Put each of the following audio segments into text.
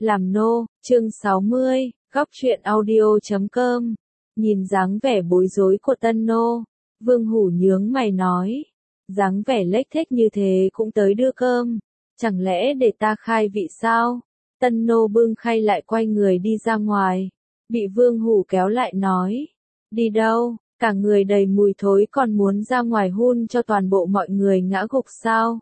Làm nô, chương 60, góc truyện audio.com. Nhìn dáng vẻ bối rối của tân nô, Vương Hủ nhướng mày nói. Dáng vẻ lếch thếch như thế cũng tới đưa cơm, chẳng lẽ để ta khai vị sao? Tân nô bưng khay lại quay người đi ra ngoài, bị Vương Hủ kéo lại nói. Đi đâu, cả người đầy mùi thối còn muốn ra ngoài hun cho toàn bộ mọi người ngã gục sao?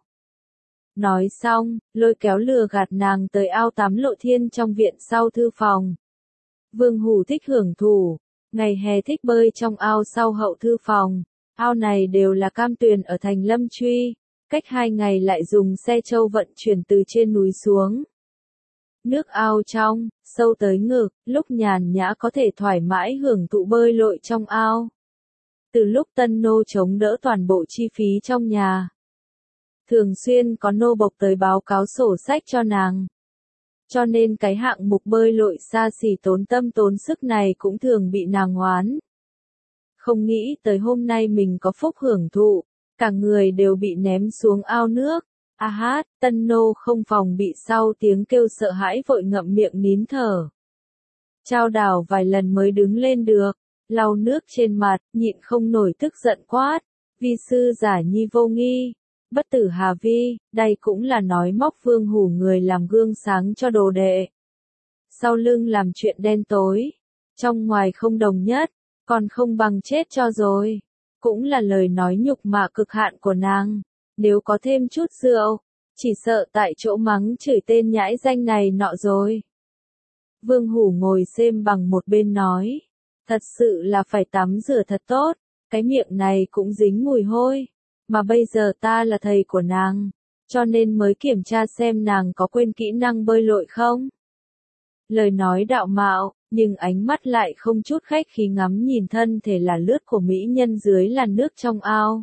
Nói xong, lôi kéo lừa gạt nàng tới ao tắm lộ thiên trong viện sau thư phòng. Vương Hủ thích hưởng thụ, ngày hè thích bơi trong ao sau hậu thư phòng. Ao này đều là cam tuyền ở thành Lâm Truy, cách 2 ngày lại dùng xe trâu vận chuyển từ trên núi xuống. Nước ao trong, sâu tới ngực, lúc nhàn nhã có thể thoải mái hưởng thụ bơi lội trong ao. Từ lúc tân nô chống đỡ toàn bộ chi phí trong nhà, thường xuyên có nô bộc tới báo cáo sổ sách cho nàng. Cho nên cái hạng mục bơi lội xa xỉ tốn tâm tốn sức này cũng thường bị nàng oán. Không nghĩ tới hôm nay mình có phúc hưởng thụ, cả người đều bị ném xuống ao nước. A hát, tân nô không phòng bị sau tiếng kêu sợ hãi vội ngậm miệng nín thở. Chao đảo vài lần mới đứng lên được, lau nước trên mặt, nhịn không nổi tức giận quát. Vi sư giả nhi vô nghi, bất tử hà vi, đây cũng là nói móc Vương Hủ người làm gương sáng cho đồ đệ. Sau lưng làm chuyện đen tối, trong ngoài không đồng nhất, còn không bằng chết cho rồi. Cũng là lời nói nhục mạ cực hạn của nàng, nếu có thêm chút rượu, chỉ sợ tại chỗ mắng chửi tên nhãi danh này nọ rồi. Vương Hủ ngồi xem bằng một bên nói, thật sự là phải tắm rửa thật tốt, cái miệng này cũng dính mùi hôi. Mà bây giờ ta là thầy của nàng, cho nên mới kiểm tra xem nàng có quên kỹ năng bơi lội không. Lời nói đạo mạo, nhưng ánh mắt lại không chút khách khí ngắm nhìn thân thể là lướt của mỹ nhân dưới làn nước trong ao.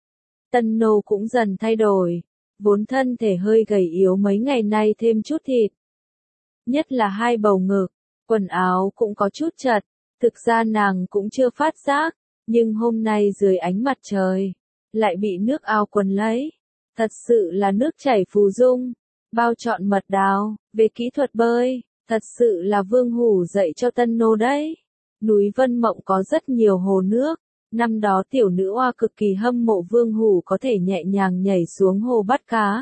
Tân nô cũng dần thay đổi, vốn thân thể hơi gầy yếu mấy ngày nay thêm chút thịt. Nhất là 2 bầu ngực, quần áo cũng có chút chật, thực ra nàng cũng chưa phát giác, nhưng hôm nay dưới ánh mặt trời, lại bị nước ao quấn lấy. Thật sự là nước chảy phù dung, bao trọn mật đào. Về kỹ thuật bơi, thật sự là Vương Hủ dạy cho tân nô đấy. Núi Vân Mộng có rất nhiều hồ nước, năm đó tiểu nữ oa cực kỳ hâm mộ Vương Hủ có thể nhẹ nhàng nhảy xuống hồ bắt cá.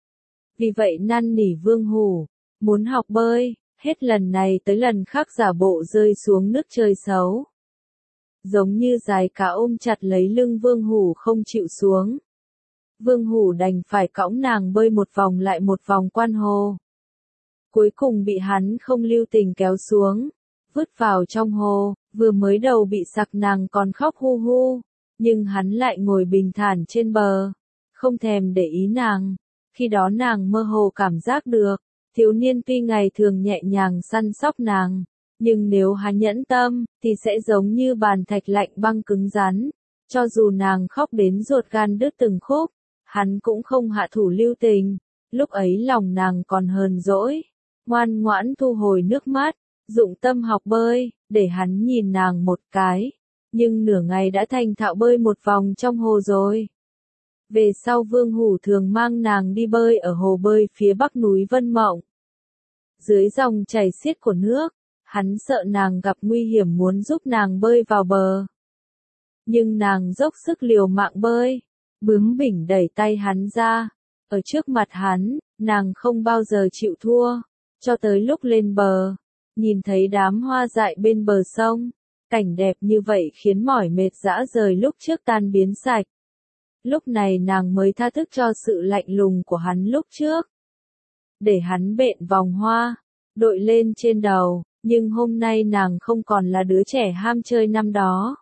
Vì vậy năn nỉ Vương Hủ, muốn học bơi, hết lần này tới lần khác giả bộ rơi xuống nước chơi xấu. Giống như dài cá ôm chặt lấy lưng Vương Hủ không chịu xuống. Vương Hủ đành phải cõng nàng bơi một vòng lại một vòng quan hồ. Cuối cùng bị hắn không lưu tình kéo xuống, vứt vào trong hồ, vừa mới đầu bị sặc nàng còn khóc hu hu, nhưng hắn lại ngồi bình thản trên bờ, không thèm để ý nàng. Khi đó nàng mơ hồ cảm giác được, thiếu niên tuy ngày thường nhẹ nhàng săn sóc nàng, nhưng nếu hắn nhẫn tâm, thì sẽ giống như bàn thạch lạnh băng cứng rắn. Cho dù nàng khóc đến ruột gan đứt từng khúc, hắn cũng không hạ thủ lưu tình. Lúc ấy lòng nàng còn hờn dỗi, ngoan ngoãn thu hồi nước mắt, dụng tâm học bơi, để hắn nhìn nàng một cái. Nhưng nửa ngày đã thành thạo bơi một vòng trong hồ rồi. Về sau Vương Hủ thường mang nàng đi bơi ở hồ bơi phía bắc núi Vân Mộng. Dưới dòng chảy xiết của nước, hắn sợ nàng gặp nguy hiểm muốn giúp nàng bơi vào bờ. Nhưng nàng dốc sức liều mạng bơi, bướng bỉnh đẩy tay hắn ra. Ở trước mặt hắn, nàng không bao giờ chịu thua. Cho tới lúc lên bờ, nhìn thấy đám hoa dại bên bờ sông, cảnh đẹp như vậy khiến mỏi mệt dã rời lúc trước tan biến sạch. Lúc này nàng mới tha thức cho sự lạnh lùng của hắn lúc trước. Để hắn bện vòng hoa, đội lên trên đầu. Nhưng hôm nay nàng không còn là đứa trẻ ham chơi năm đó.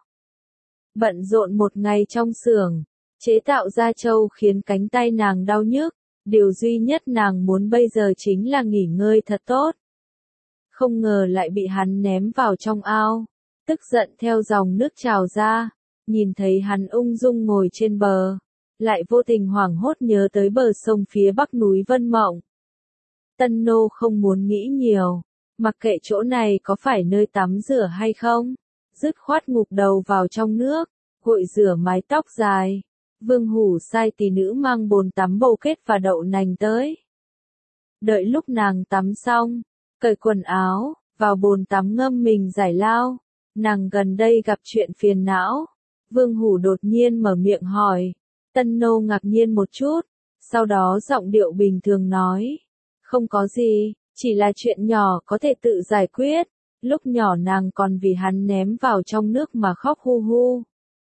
Bận rộn một ngày trong xưởng, chế tạo ra trâu khiến cánh tay nàng đau nhức, điều duy nhất nàng muốn bây giờ chính là nghỉ ngơi thật tốt. Không ngờ lại bị hắn ném vào trong ao, tức giận theo dòng nước trào ra, nhìn thấy hắn ung dung ngồi trên bờ, lại vô tình hoảng hốt nhớ tới bờ sông phía bắc núi Vân Mộng. Tân nô không muốn nghĩ nhiều. Mặc kệ chỗ này có phải nơi tắm rửa hay không, dứt khoát ngụp đầu vào trong nước, gội rửa mái tóc dài. Vương Hủ sai tỷ nữ mang bồn tắm bầu kết và đậu nành tới. Đợi lúc nàng tắm xong, cởi quần áo, vào bồn tắm ngâm mình giải lao. Nàng gần đây gặp chuyện phiền não. Vương Hủ đột nhiên mở miệng hỏi. Tân Nô ngạc nhiên một chút, sau đó giọng điệu bình thường nói. Không có gì, chỉ là chuyện nhỏ có thể tự giải quyết. Lúc nhỏ nàng còn vì hắn ném vào trong nước mà khóc hu hu.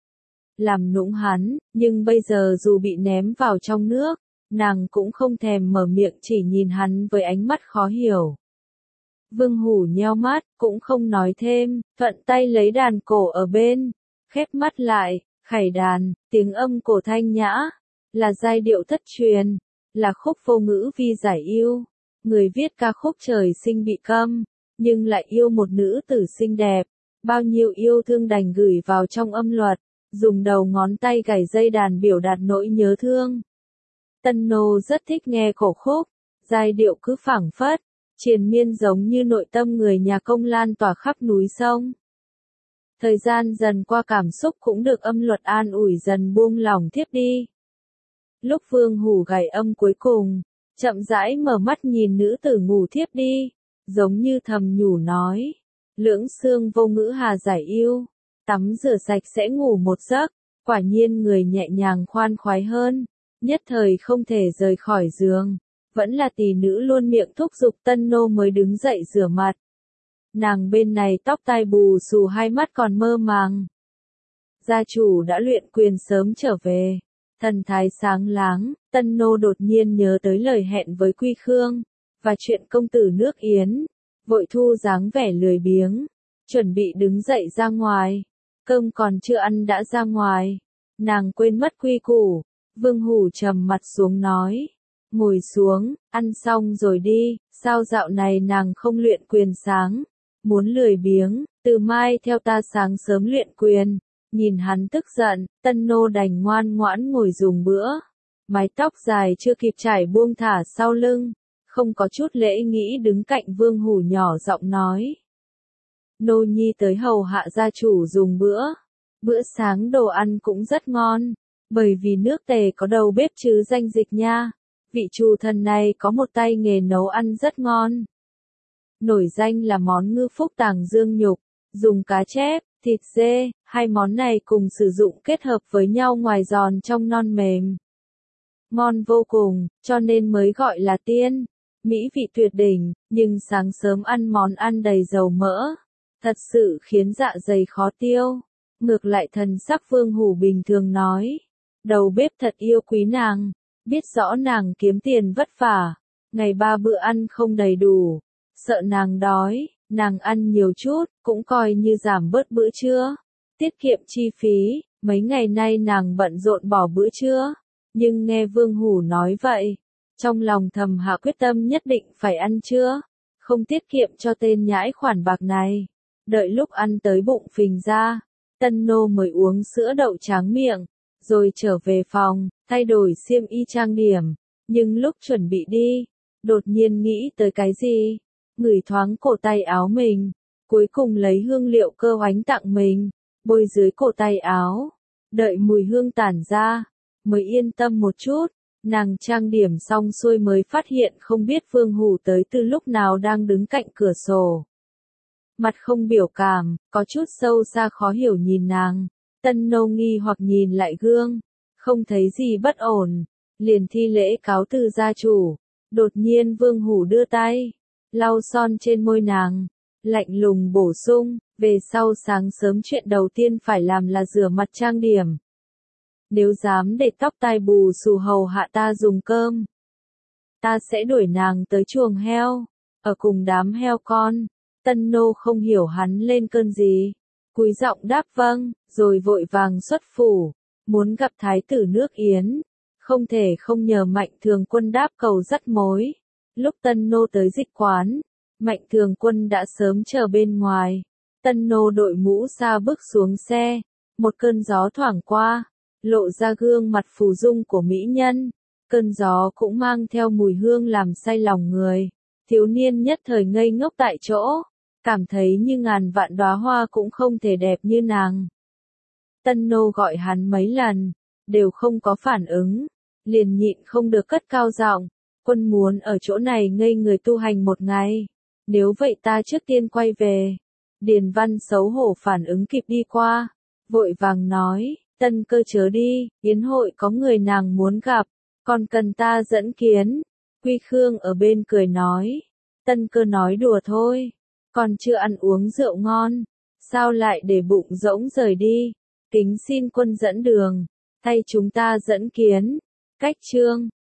Làm nũng hắn, nhưng bây giờ dù bị ném vào trong nước, nàng cũng không thèm mở miệng, chỉ nhìn hắn với ánh mắt khó hiểu. Vương Hủ nheo mắt, cũng không nói thêm, thuận tay lấy đàn cổ ở bên, khép mắt lại, khải đàn, tiếng âm cổ thanh nhã, là giai điệu thất truyền, là khúc vô ngữ vi giải yêu. Người viết ca khúc trời sinh bị câm, nhưng lại yêu một nữ tử xinh đẹp, bao nhiêu yêu thương đành gửi vào trong âm luật, dùng đầu ngón tay gảy dây đàn biểu đạt nỗi nhớ thương. Tân Nô rất thích nghe cổ khúc, giai điệu cứ phảng phất, triền miên giống như nội tâm người nhà công lan tỏa khắp núi sông. Thời gian dần qua cảm xúc cũng được âm luật an ủi dần buông lỏng thiếp đi. Lúc Vương Hủ gảy âm cuối cùng, chậm rãi mở mắt nhìn nữ tử ngủ thiếp đi, giống như thầm nhủ nói, lưỡng xương vô ngữ hà giải yêu, tắm rửa sạch sẽ ngủ một giấc, quả nhiên người nhẹ nhàng khoan khoái hơn, nhất thời không thể rời khỏi giường, vẫn là tỷ nữ luôn miệng thúc giục. Tân Nô mới đứng dậy rửa mặt. Nàng bên này tóc tai bù xù, hai mắt còn mơ màng. Gia chủ đã luyện quyền sớm trở về, thần thái sáng láng. Tân Nô đột nhiên nhớ tới lời hẹn với Quy Khương, và chuyện công tử nước Yến, vội thu dáng vẻ lười biếng, chuẩn bị đứng dậy ra ngoài. Cơm còn chưa ăn đã ra ngoài, nàng quên mất quy củ. Vương Hủ trầm mặt xuống nói, ngồi xuống, ăn xong rồi đi. Sao dạo này nàng không luyện quyền sáng, muốn lười biếng, từ mai theo ta sáng sớm luyện quyền. Nhìn hắn tức giận, Tân Nô đành ngoan ngoãn ngồi dùng bữa. Mái tóc dài chưa kịp trải buông thả sau lưng, không có chút lễ nghĩ đứng cạnh Vương Hủ nhỏ giọng nói. Nô nhi tới hầu hạ gia chủ dùng bữa. Bữa sáng đồ ăn cũng rất ngon, bởi vì nước Tề có đầu bếp chứ danh Dịch nha. Vị chủ thần này có một tay nghề nấu ăn rất ngon. Nổi danh là món ngư phúc tàng dương nhục, dùng cá chép, thịt dê, hai món này cùng sử dụng kết hợp với nhau ngoài giòn trong non mềm. Ngon vô cùng, cho nên mới gọi là tiên. Mỹ vị tuyệt đỉnh, nhưng sáng sớm ăn món ăn đầy dầu mỡ, thật sự khiến dạ dày khó tiêu. Ngược lại thần sắc Vương Hủ bình thường nói, đầu bếp thật yêu quý nàng, biết rõ nàng kiếm tiền vất vả, ngày 3 bữa ăn không đầy đủ, sợ nàng đói, nàng ăn nhiều chút, cũng coi như giảm bớt bữa trưa, tiết kiệm chi phí. Mấy ngày nay nàng bận rộn bỏ bữa trưa, nhưng nghe Vương Hủ nói vậy, trong lòng thầm hạ quyết tâm nhất định phải ăn trưa, không tiết kiệm cho tên nhãi khoản bạc này. Đợi lúc ăn tới bụng phình ra, Tân Nô mới uống sữa đậu tráng miệng, rồi trở về phòng, thay đổi xiêm y trang điểm. Nhưng lúc chuẩn bị đi, đột nhiên nghĩ tới cái gì, ngửi thoáng cổ tay áo mình, cuối cùng lấy hương liệu cơ oánh tặng mình, bôi dưới cổ tay áo, đợi mùi hương tản ra, mới yên tâm một chút. Nàng trang điểm xong xuôi mới phát hiện không biết Vương Hủ tới từ lúc nào đang đứng cạnh cửa sổ. Mặt không biểu cảm, có chút sâu xa khó hiểu nhìn nàng. Tân Nô nghi hoặc nhìn lại gương, không thấy gì bất ổn, liền thi lễ cáo từ gia chủ. Đột nhiên Vương Hủ đưa tay, lau son trên môi nàng, lạnh lùng bổ sung, về sau sáng sớm chuyện đầu tiên phải làm là rửa mặt trang điểm. Nếu dám để tóc tai bù xù hầu hạ ta dùng cơm, ta sẽ đuổi nàng tới chuồng heo, ở cùng đám heo con. Tân Nô không hiểu hắn lên cơn gì, cúi giọng đáp vâng, rồi vội vàng xuất phủ, muốn gặp thái tử nước Yến. Không thể không nhờ Mạnh Thường Quân đáp cầu dắt mối. Lúc Tân Nô tới dịch quán, Mạnh Thường Quân đã sớm chờ bên ngoài. Tân Nô đội mũ sa bước xuống xe, một cơn gió thoảng qua, lộ ra gương mặt phù dung của mỹ nhân. Cơn gió cũng mang theo mùi hương làm say lòng người. Thiếu niên nhất thời ngây ngốc tại chỗ, cảm thấy như ngàn vạn đóa hoa cũng không thể đẹp như nàng. Tân Nô gọi hắn mấy lần, đều không có phản ứng, liền nhịn không được cất cao giọng, quân muốn ở chỗ này ngây người tu hành một ngày. Nếu vậy ta trước tiên quay về. Điền Văn xấu hổ phản ứng kịp đi qua. Vội vàng nói, Tân Cơ chớ đi, yến hội có người nàng muốn gặp, còn cần ta dẫn kiến. Quy Khương ở bên cười nói, Tân Cơ nói đùa thôi, còn chưa ăn uống rượu ngon, sao lại để bụng rỗng rời đi, kính xin quân dẫn đường, thay chúng ta dẫn kiến. Cách chương